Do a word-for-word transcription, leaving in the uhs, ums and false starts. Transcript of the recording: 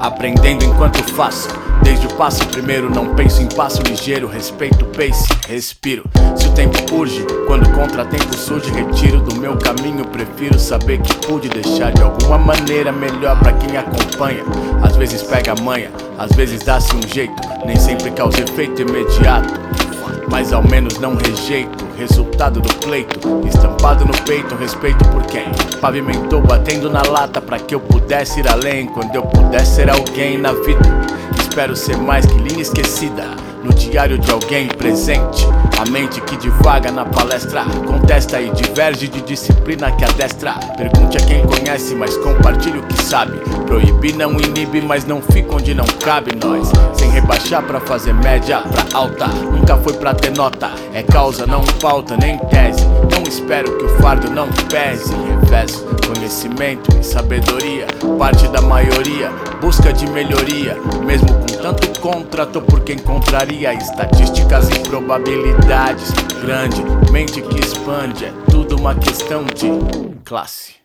aprendendo enquanto faço. Desde o passo primeiro não penso em passo ligeiro, respeito o pace, respiro. Se o tempo urge, quando o contratempo surge, retiro do meu caminho, prefiro saber que pude deixar de alguma maneira melhor pra quem acompanha. Às vezes pega a manha, às vezes dá-se um jeito, nem sempre causa efeito imediato, mas ao menos não rejeito o resultado do pleito, estampado no peito, respeito por quem pavimentou batendo na lata pra que eu pudesse ir além, quando eu pudesse ser alguém na vida. Espero ser mais que linha esquecida no diário de alguém presente. A mente que divaga na palestra contesta e diverge de disciplina que adestra. Pergunte a quem conhece, mas compartilhe o que sabe. Proibir não inibe, mas não fica onde não cabe. Nós, sem rebaixar pra fazer média pra alta, nunca foi pra ter nota. É causa, não pauta, nem tese. Não espero que o fardo não pese. Revezo conhecimento e sabedoria, parte da maioria, busca de melhoria. Mesmo com tanto contra, tô por quem contraria. Estatísticas e probabilidades, grande mente que expande. É tudo uma questão de classe.